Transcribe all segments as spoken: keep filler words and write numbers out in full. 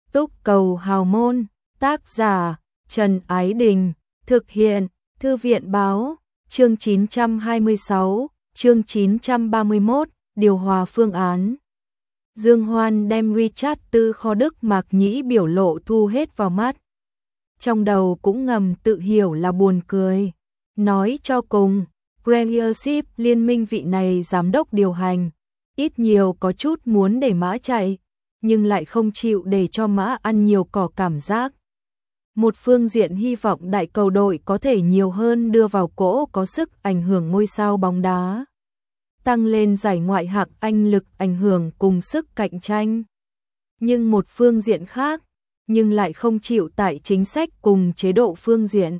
Túc Cầu Hào Môn, tác giả Trần Ái Đình, thực hiện Thư viện Báo, chương chín trăm hai mươi sáu, chương chín trăm ba mươi mốt, điều hòa phương án. Dương Hoan đem Richard từ kho Đức Mạc Nhĩ biểu lộ thu hết vào mắt. Trong đầu cũng ngầm tự hiểu là buồn cười. Nói cho cùng, Premiership liên minh vị này giám đốc điều hành, ít nhiều có chút muốn để mã chạy, nhưng lại không chịu để cho mã ăn nhiều cỏ cảm giác. Một phương diện hy vọng đại cầu đội có thể nhiều hơn đưa vào cỗ có sức ảnh hưởng ngôi sao bóng đá, tăng lên giải ngoại hạng Anh lực ảnh hưởng cùng sức cạnh tranh. Nhưng một phương diện khác, nhưng lại không chịu tại chính sách cùng chế độ phương diện.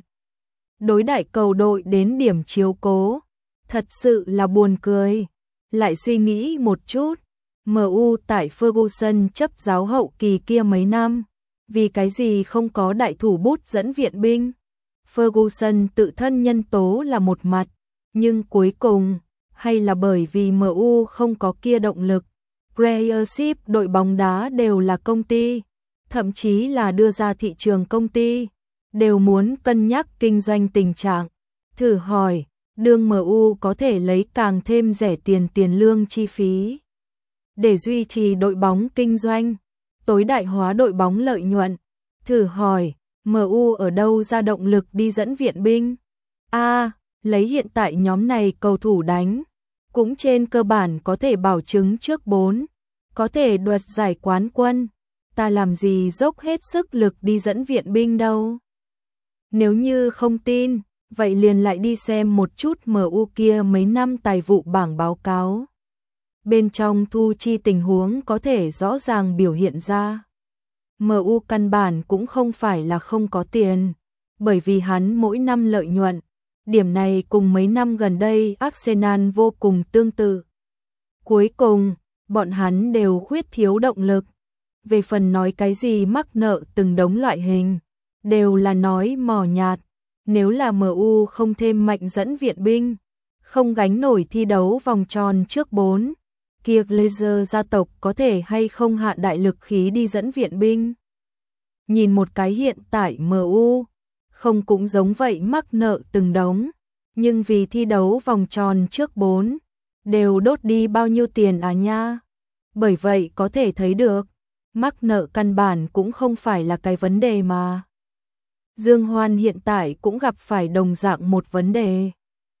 Đối đại cầu đội đến điểm chiếu cố, thật sự là buồn cười. Lại suy nghĩ một chút, em u tại Ferguson chấp giáo hậu kỳ kia mấy năm, vì cái gì không có đại thủ bút dẫn viện binh? Ferguson tự thân nhân tố là một mặt, nhưng cuối cùng, hay là bởi vì em u không có kia động lực. Premiership đội bóng đá đều là công ty, thậm chí là đưa ra thị trường công ty, đều muốn cân nhắc kinh doanh tình trạng. Thử hỏi, đương em u có thể lấy càng thêm rẻ tiền tiền lương chi phí để duy trì đội bóng kinh doanh, tối đại hóa đội bóng lợi nhuận. Thử hỏi, em u ở đâu ra động lực đi dẫn viện binh? A, à, lấy hiện tại nhóm này cầu thủ đánh, cũng trên cơ bản có thể bảo chứng trước bốn, có thể đoạt giải quán quân. Ta làm gì dốc hết sức lực đi dẫn viện binh đâu? Nếu như không tin, vậy liền lại đi xem một chút em u kia mấy năm tài vụ bảng báo cáo. Bên trong thu chi tình huống có thể rõ ràng biểu hiện ra. em u căn bản cũng không phải là không có tiền, bởi vì hắn mỗi năm lợi nhuận. Điểm này cùng mấy năm gần đây Arsenal vô cùng tương tự. Cuối cùng, bọn hắn đều khuyết thiếu động lực. Về phần nói cái gì mắc nợ từng đống loại hình, đều là nói mò nhạt. Nếu là em u không thêm mạnh dẫn viện binh, không gánh nổi thi đấu vòng tròn trước bốn, kia Glazer gia tộc có thể hay không hạ đại lực khí đi dẫn viện binh. Nhìn một cái hiện tại em u, không cũng giống vậy mắc nợ từng đống, nhưng vì thi đấu vòng tròn trước bốn, đều đốt đi bao nhiêu tiền à nha. Bởi vậy có thể thấy được, mắc nợ căn bản cũng không phải là cái vấn đề mà. Dương Hoan hiện tại cũng gặp phải đồng dạng một vấn đề.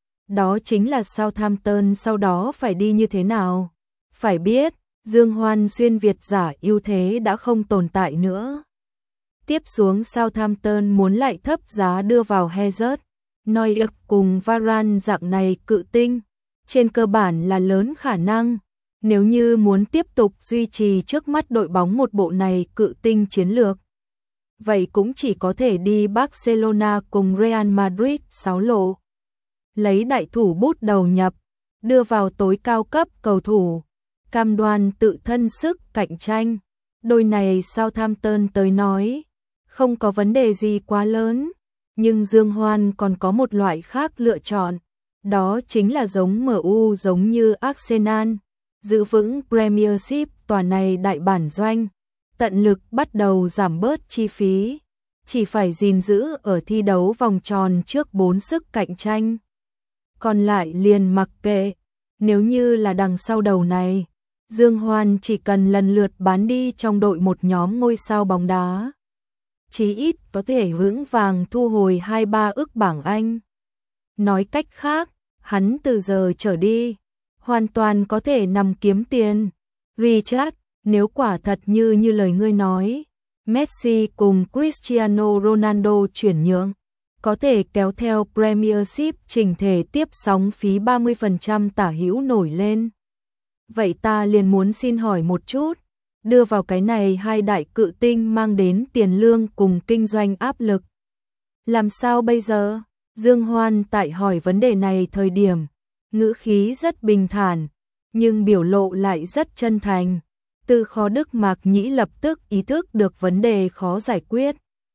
Đó chính là Southampton sau đó phải đi như thế nào. Phải biết, Dương Hoan xuyên Việt giả ưu thế đã không tồn tại nữa. Tiếp xuống Southampton muốn lại thấp giá đưa vào Hazard, Neuer cùng Varane dạng này cự tinh, trên cơ bản là lớn khả năng. Nếu như muốn tiếp tục duy trì trước mắt đội bóng một bộ này cự tinh chiến lược, vậy cũng chỉ có thể đi Barcelona cùng Real Madrid sáu lộ. Lấy đại thủ bút đầu nhập, đưa vào tối cao cấp cầu thủ, cam đoan tự thân sức cạnh tranh. Đôi này Southampton tới nói, không có vấn đề gì quá lớn, nhưng Dương Hoan còn có một loại khác lựa chọn, đó chính là giống em u giống như Arsenal, giữ vững Premiership tòa này đại bản doanh, tận lực bắt đầu giảm bớt chi phí, chỉ phải gìn giữ ở thi đấu vòng tròn trước bốn sức cạnh tranh. Còn lại liền mặc kệ, nếu như là đằng sau đầu này, Dương Hoan chỉ cần lần lượt bán đi trong đội một nhóm ngôi sao bóng đá, chí ít có thể vững vàng thu hồi hai ba ức bảng Anh. Nói cách khác, hắn từ giờ trở đi, hoàn toàn có thể nằm kiếm tiền. Richard, nếu quả thật như như lời ngươi nói, Messi cùng Cristiano Ronaldo chuyển nhượng, có thể kéo theo Premiership chỉnh thể tiếp sóng phí ba mươi phần trăm tả hữu nổi lên. Vậy ta liền muốn xin hỏi một chút, đưa vào cái này hai đại cự tinh mang đến tiền lương cùng kinh doanh áp lực. Làm sao bây giờ? Dương Hoan tại hỏi vấn đề này thời điểm, ngữ khí rất bình thản, nhưng biểu lộ lại rất chân thành. Từ kho Đức Mạc Nhĩ lập tức ý thức được vấn đề khó giải quyết.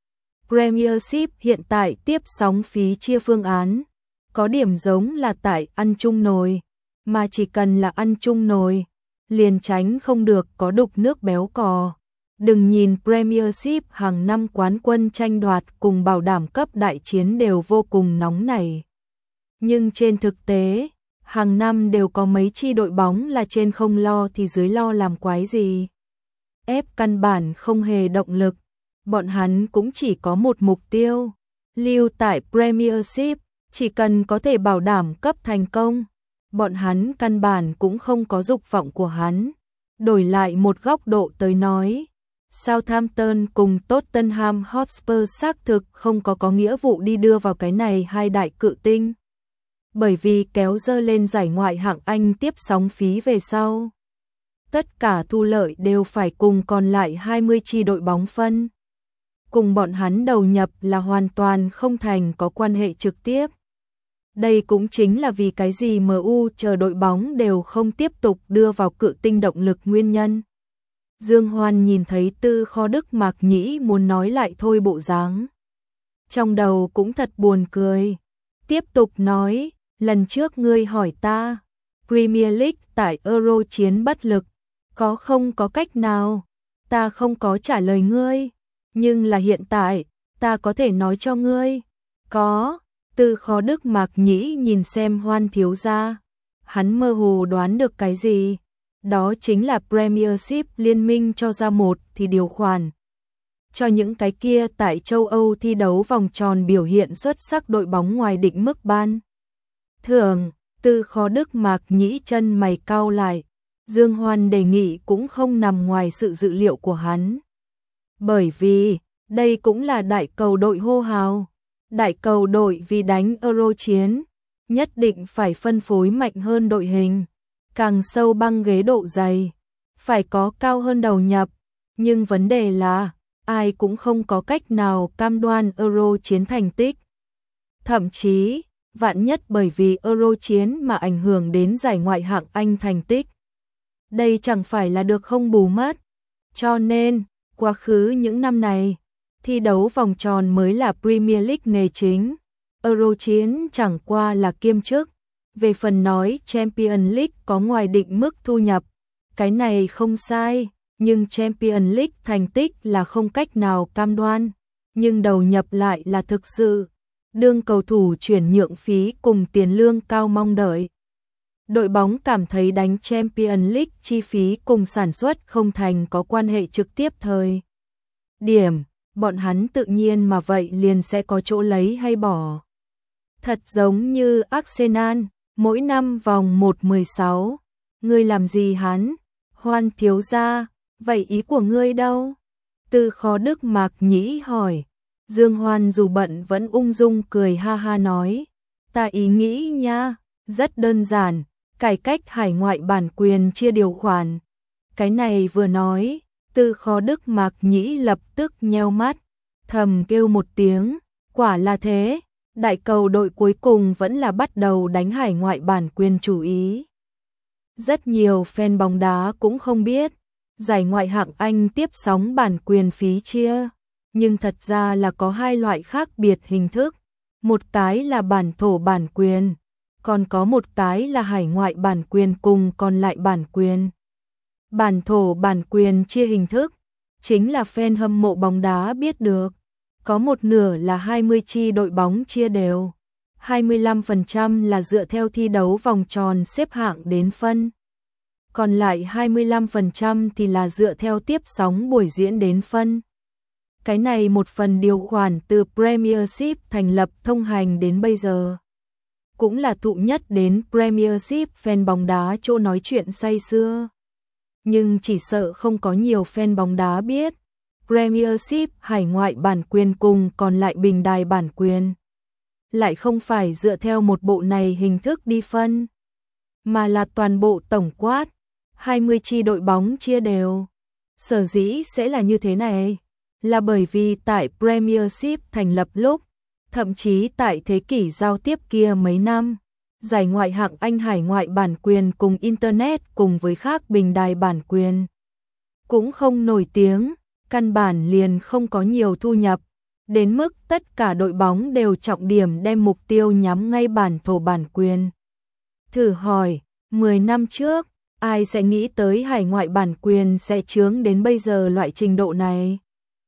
Premiership hiện tại tiếp sóng phí chia phương án, có điểm giống là tại ăn chung nồi, mà chỉ cần là ăn chung nồi, liền tránh không được có đục nước béo cò. Đừng nhìn Premiership hàng năm quán quân tranh đoạt cùng bảo đảm cấp đại chiến đều vô cùng nóng nảy. Nhưng trên thực tế, hàng năm đều có mấy chi đội bóng là trên không lo thì dưới lo làm quái gì. Ép căn bản không hề động lực, bọn hắn cũng chỉ có một mục tiêu, lưu tại Premiership, chỉ cần có thể bảo đảm cấp thành công. Bọn hắn căn bản cũng không có dục vọng của hắn. Đổi lại một góc độ tới nói, Southampton cùng Tottenham Hotspur xác thực không có có nghĩa vụ đi đưa vào cái này hai đại cự tinh. Bởi vì kéo dơ lên giải ngoại hạng Anh tiếp sóng phí về sau, tất cả thu lợi đều phải cùng còn lại hai mươi chi đội bóng phân. Cùng bọn hắn đầu nhập là hoàn toàn không thành có quan hệ trực tiếp. Đây cũng chính là vì cái gì em u chờ đội bóng đều không tiếp tục đưa vào cự tinh động lực nguyên nhân. Dương Hoan nhìn thấy Tư Kho Đức Mạc Nhĩ muốn nói lại thôi bộ dáng. Trong đầu cũng thật buồn cười. Tiếp tục nói, lần trước ngươi hỏi ta, Premier League tại Euro chiến bất lực, có không có cách nào? Ta không có trả lời ngươi, nhưng là hiện tại, ta có thể nói cho ngươi. Có. Tư Kho Đức Mạc Nhĩ nhìn xem Hoan thiếu gia, hắn mơ hồ đoán được cái gì, đó chính là Premiership liên minh cho ra một thì điều khoản. Cho những cái kia tại châu Âu thi đấu vòng tròn biểu hiện xuất sắc đội bóng ngoài định mức ban. Thường, Tư Kho Đức Mạc Nhĩ chân mày cau lại, Dương Hoan đề nghị cũng không nằm ngoài sự dự liệu của hắn. Bởi vì, đây cũng là đại cầu đội hô hào. Đại cầu đội vì đánh Euro chiến, nhất định phải phân phối mạnh hơn đội hình, càng sâu băng ghế độ dày, phải có cao hơn đầu nhập, nhưng vấn đề là, ai cũng không có cách nào cam đoan Euro chiến thành tích. Thậm chí, vạn nhất bởi vì Euro chiến mà ảnh hưởng đến giải ngoại hạng Anh thành tích. Đây chẳng phải là được không bù mất. Cho nên, quá khứ những năm này, thi đấu vòng tròn mới là Premier League nghề chính, Euro chiến chẳng qua là kiêm chức. Về phần nói Champions League có ngoài định mức thu nhập, cái này không sai, nhưng Champions League thành tích là không cách nào cam đoan, nhưng đầu nhập lại là thực sự. Đương cầu thủ chuyển nhượng phí cùng tiền lương cao mong đợi. Đội bóng cảm thấy đánh Champions League chi phí cùng sản xuất không thành có quan hệ trực tiếp thời điểm. Bọn hắn tự nhiên mà vậy liền sẽ có chỗ lấy hay bỏ. Thật giống như Arsenal, mỗi năm vòng một mười sáu, ngươi làm gì hắn? Hoan thiếu gia, vậy ý của ngươi đâu? Tư Kho Đức Mạc Nhĩ hỏi. Dương Hoan dù bận vẫn ung dung cười ha ha nói, ta ý nghĩ nha, rất đơn giản, cải cách hải ngoại bản quyền chia điều khoản. Cái này vừa nói, Tư Kho Đức Mạc Nhĩ lập tức nheo mắt, thầm kêu một tiếng, quả là thế, đại cầu đội cuối cùng vẫn là bắt đầu đánh hải ngoại bản quyền chủ ý. Rất nhiều fan bóng đá cũng không biết, giải ngoại hạng Anh tiếp sóng bản quyền phí chia, nhưng thật ra là có hai loại khác biệt hình thức, một cái là bản thổ bản quyền, còn có một cái là hải ngoại bản quyền cùng còn lại bản quyền. Bản thổ bản quyền chia hình thức, chính là fan hâm mộ bóng đá biết được, có một nửa là hai mươi chi đội bóng chia đều, hai mươi lăm phần trăm là dựa theo thi đấu vòng tròn xếp hạng đến phân, còn lại hai mươi lăm phần trăm thì là dựa theo tiếp sóng buổi diễn đến phân. Cái này một phần điều khoản từ Premiership thành lập thông hành đến bây giờ, cũng là thụ nhất đến Premiership fan bóng đá chỗ nói chuyện say sưa. Nhưng chỉ sợ không có nhiều fan bóng đá biết, Premiership hải ngoại bản quyền cùng còn lại bình đài bản quyền lại không phải dựa theo một bộ này hình thức đi phân, mà là toàn bộ tổng quát, hai mươi chi đội bóng chia đều. Sở dĩ sẽ là như thế này, là bởi vì tại Premiership thành lập lúc, thậm chí tại thế kỷ giao tiếp kia mấy năm, giải ngoại hạng Anh hải ngoại bản quyền cùng Internet cùng với khác bình đài bản quyền cũng không nổi tiếng, căn bản liền không có nhiều thu nhập, đến mức tất cả đội bóng đều trọng điểm đem mục tiêu nhắm ngay bản thổ bản quyền. Thử hỏi, mười năm trước, Ai sẽ nghĩ tới hải ngoại bản quyền sẽ chướng đến bây giờ loại trình độ này.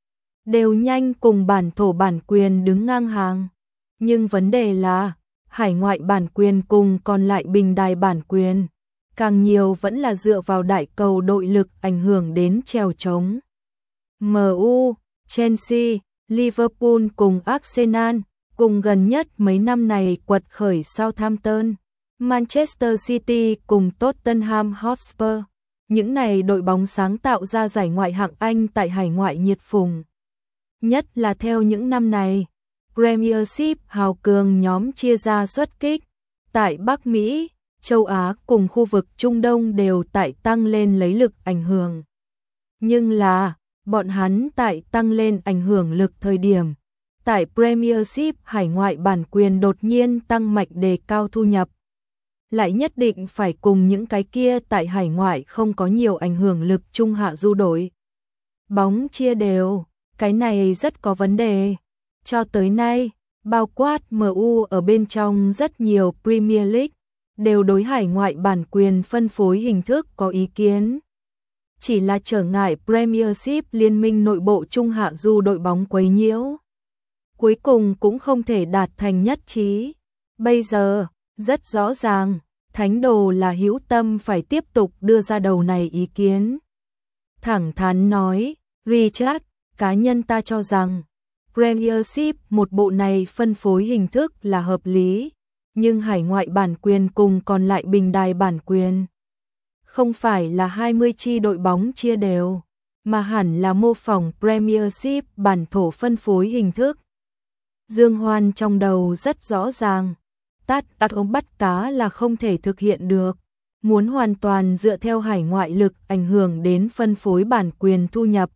Đều nhanh cùng bản thổ bản quyền đứng ngang hàng. Nhưng vấn đề là, hải ngoại bản quyền cùng còn lại bình đài bản quyền, càng nhiều vẫn là dựa vào đại cầu đội lực ảnh hưởng đến chèo trống. em u, Chelsea, Liverpool cùng Arsenal, cùng gần nhất mấy năm này quật khởi Southampton, Manchester City cùng Tottenham Hotspur. Những này đội bóng sáng tạo ra giải ngoại hạng Anh tại hải ngoại nhiệt phùng. Nhất là theo những năm này, Premiership hào cường nhóm chia ra xuất kích, tại Bắc Mỹ, châu Á cùng khu vực Trung Đông đều tại tăng lên lấy lực ảnh hưởng. Nhưng là, bọn hắn tại tăng lên ảnh hưởng lực thời điểm, tại Premiership hải ngoại bản quyền đột nhiên tăng mạnh đề cao thu nhập. Lại nhất định phải cùng những cái kia tại hải ngoại không có nhiều ảnh hưởng lực trung hạ du đội bóng chia đều, cái này rất có vấn đề. Cho tới nay, bao quát em u ở bên trong rất nhiều Premier League, đều đối hải ngoại bản quyền phân phối hình thức có ý kiến. Chỉ là trở ngại Premiership liên minh nội bộ trung hạ du đội bóng quấy nhiễu. Cuối cùng cũng không thể đạt thành nhất trí. Bây giờ, rất rõ ràng, thánh đồ là hữu tâm phải tiếp tục đưa ra đầu này ý kiến. Thẳng thắn nói, Richard, cá nhân ta cho rằng, Premiership một bộ này phân phối hình thức là hợp lý, nhưng hải ngoại bản quyền cùng còn lại bình đài bản quyền. Không phải là hai mươi chi đội bóng chia đều, mà hẳn là mô phỏng Premiership bản thổ phân phối hình thức. Dương Hoan trong đầu rất rõ ràng, tát đặt ống bắt cá là không thể thực hiện được. Muốn hoàn toàn dựa theo hải ngoại lực ảnh hưởng đến phân phối bản quyền thu nhập.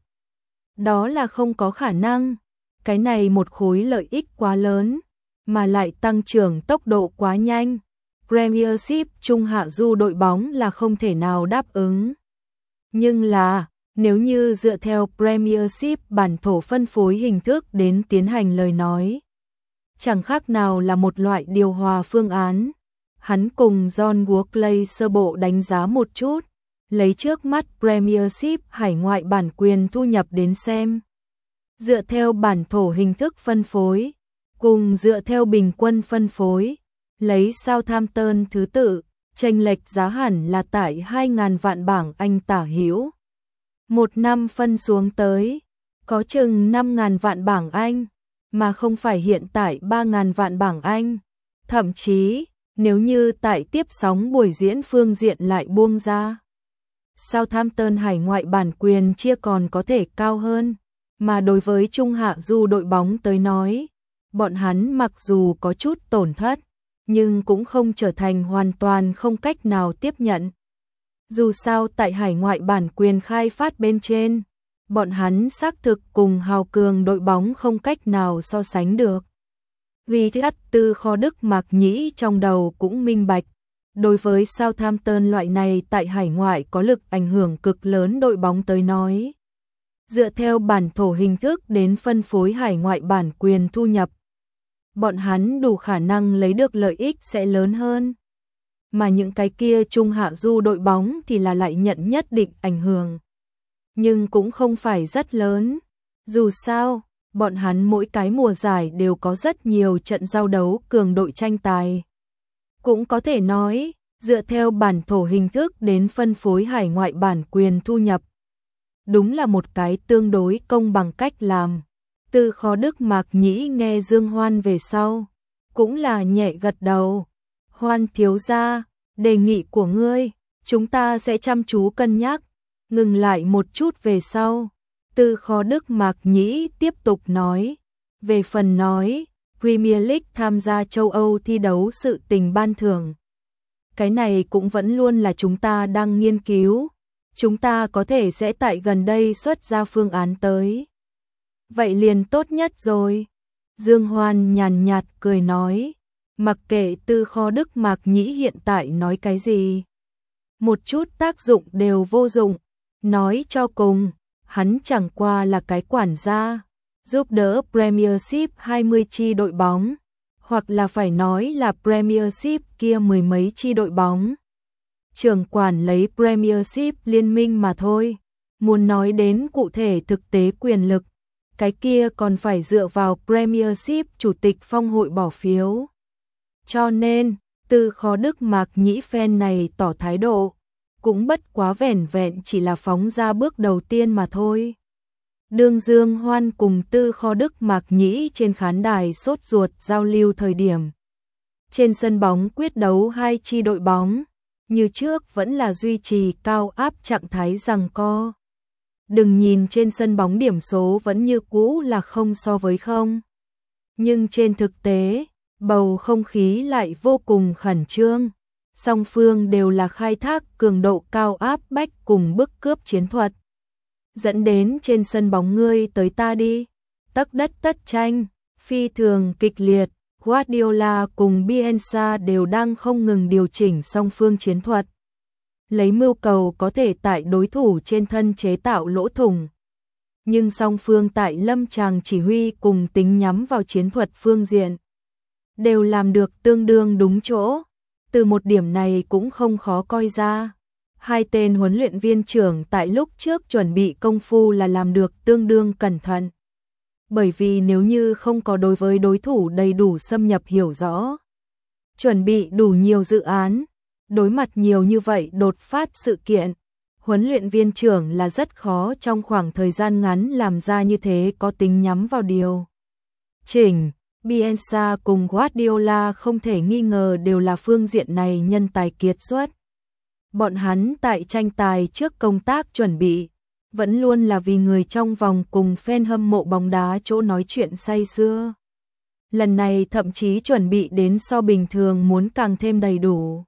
Đó là không có khả năng. Cái này một khối lợi ích quá lớn, mà lại tăng trưởng tốc độ quá nhanh. Premiership trung hạ du đội bóng là không thể nào đáp ứng. Nhưng là, nếu như dựa theo Premiership bản thổ phân phối hình thức đến tiến hành lời nói, chẳng khác nào là một loại điều hòa phương án. Hắn cùng John Walkley sơ bộ đánh giá một chút, lấy trước mắt Premiership hải ngoại bản quyền thu nhập đến xem. Dựa theo bản thổ hình thức phân phối, cùng dựa theo bình quân phân phối, lấy Southampton thứ tự, chênh lệch giá hẳn là tại hai nghìn vạn bảng Anh tả hữu. Một năm phân xuống tới, có chừng năm nghìn vạn bảng Anh, mà không phải hiện tại ba nghìn vạn bảng Anh. Thậm chí, nếu như tại tiếp sóng buổi diễn phương diện lại buông ra, Southampton hải ngoại bản quyền chia còn có thể cao hơn. Mà đối với trung hạ du đội bóng tới nói, bọn hắn mặc dù có chút tổn thất, nhưng cũng không trở thành hoàn toàn không cách nào tiếp nhận. Dù sao tại hải ngoại bản quyền khai phát bên trên, bọn hắn xác thực cùng hào cường đội bóng không cách nào so sánh được. Richard từ kho Đức Mạc Nhĩ trong đầu cũng minh bạch, đối với Southampton loại này tại hải ngoại có lực ảnh hưởng cực lớn đội bóng tới nói. Dựa theo bản thổ hình thức đến phân phối hải ngoại bản quyền thu nhập, bọn hắn đủ khả năng lấy được lợi ích sẽ lớn hơn. Mà những cái kia trung hạ du đội bóng thì là lại nhận nhất định ảnh hưởng. Nhưng cũng không phải rất lớn. Dù sao, bọn hắn mỗi cái mùa giải đều có rất nhiều trận giao đấu cường đội tranh tài. Cũng có thể nói, dựa theo bản thổ hình thức đến phân phối hải ngoại bản quyền thu nhập. Đúng là một cái tương đối công bằng cách làm. Từ kho Đức Mạc Nhĩ nghe Dương Hoan về sau, cũng là nhẹ gật đầu. Hoan thiếu gia, đề nghị của ngươi, chúng ta sẽ chăm chú cân nhắc. Ngừng lại một chút về sau, từ kho Đức Mạc Nhĩ tiếp tục nói. Về phần nói, Premier League tham gia châu Âu thi đấu sự tình ban thưởng. Cái này cũng vẫn luôn là chúng ta đang nghiên cứu. Chúng ta có thể sẽ tại gần đây xuất ra phương án tới. Vậy liền tốt nhất rồi. Dương Hoan nhàn nhạt cười nói. Mặc kệ từ kho Đức Mạc Nhĩ hiện tại nói cái gì, một chút tác dụng đều vô dụng. Nói cho cùng, hắn chẳng qua là cái quản gia, giúp đỡ Premiership hai mươi chi đội bóng, hoặc là phải nói là Premiership kia mười mấy chi đội bóng. trưởng quản lấy Premiership liên minh mà thôi. Muốn nói đến cụ thể thực tế quyền lực, cái kia còn phải dựa vào Premiership chủ tịch phong hội bỏ phiếu. Cho nên, Tư Kho Đức Mạc Nhĩ phen này tỏ thái độ, cũng bất quá vẻn vẹn chỉ là phóng ra bước đầu tiên mà thôi. Đương Dương Hoan cùng Tư Kho Đức Mạc Nhĩ trên khán đài sốt ruột giao lưu thời điểm. Trên sân bóng quyết đấu hai chi đội bóng, như trước vẫn là duy trì cao áp trạng thái giằng co. Đừng nhìn trên sân bóng điểm số vẫn như cũ là không so với không. Nhưng trên thực tế, bầu không khí lại vô cùng khẩn trương. Song phương đều là khai thác cường độ cao áp bách cùng bức cướp chiến thuật. Dẫn đến trên sân bóng ngươi tới ta đi, tấc đất tất tranh, phi thường kịch liệt. Guardiola cùng Bielsa đều đang không ngừng điều chỉnh song phương chiến thuật, lấy mưu cầu có thể tại đối thủ trên thân chế tạo lỗ thủng. Nhưng song phương tại lâm tràng chỉ huy cùng tính nhắm vào chiến thuật phương diện, đều làm được tương đương đúng chỗ. Từ một điểm này cũng không khó coi ra. Hai tên huấn luyện viên trưởng tại lúc trước chuẩn bị công phu là làm được tương đương cẩn thận. Bởi vì nếu như không có đối với đối thủ đầy đủ xâm nhập hiểu rõ, chuẩn bị đủ nhiều dự án, đối mặt nhiều như vậy đột phát sự kiện, huấn luyện viên trưởng là rất khó trong khoảng thời gian ngắn làm ra như thế có tính nhắm vào điều chỉnh. Bielsa cùng Guardiola không thể nghi ngờ đều là phương diện này nhân tài kiệt xuất. Bọn hắn tại tranh tài trước công tác chuẩn bị, vẫn luôn là vì người trong vòng cùng fan hâm mộ bóng đá chỗ nói chuyện say sưa. Lần này thậm chí chuẩn bị đến so bình thường muốn càng thêm đầy đủ.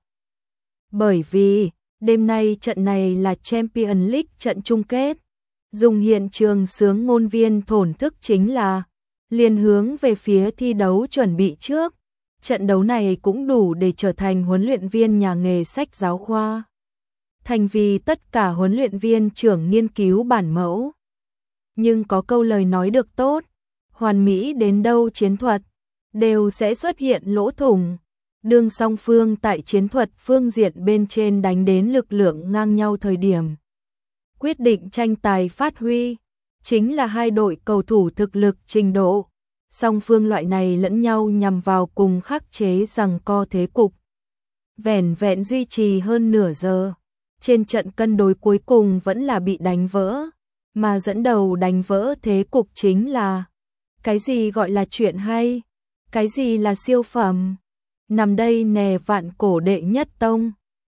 Bởi vì, đêm nay trận này là Champions League trận chung kết. Dùng hiện trường sướng ngôn viên thổn thức chính là liền hướng về phía thi đấu chuẩn bị trước. Trận đấu này cũng đủ để trở thành huấn luyện viên nhà nghề sách giáo khoa. Thành vì tất cả huấn luyện viên trưởng nghiên cứu bản mẫu. Nhưng có câu lời nói được tốt, hoàn mỹ đến đâu chiến thuật, đều sẽ xuất hiện lỗ thủng. Đương song phương tại chiến thuật phương diện bên trên đánh đến lực lượng ngang nhau thời điểm. Quyết định tranh tài phát huy, chính là hai đội cầu thủ thực lực trình độ. Song phương loại này lẫn nhau nhằm vào cùng khắc chế giằng co thế cục. Vẻn vẹn duy trì hơn nửa giờ. Trên trận cân đối cuối cùng vẫn là bị đánh vỡ. Mà dẫn đầu đánh vỡ thế cục chính là cái gì gọi là chuyện hay, cái gì là siêu phẩm. Nằm đây nè vạn cổ đệ nhất tông.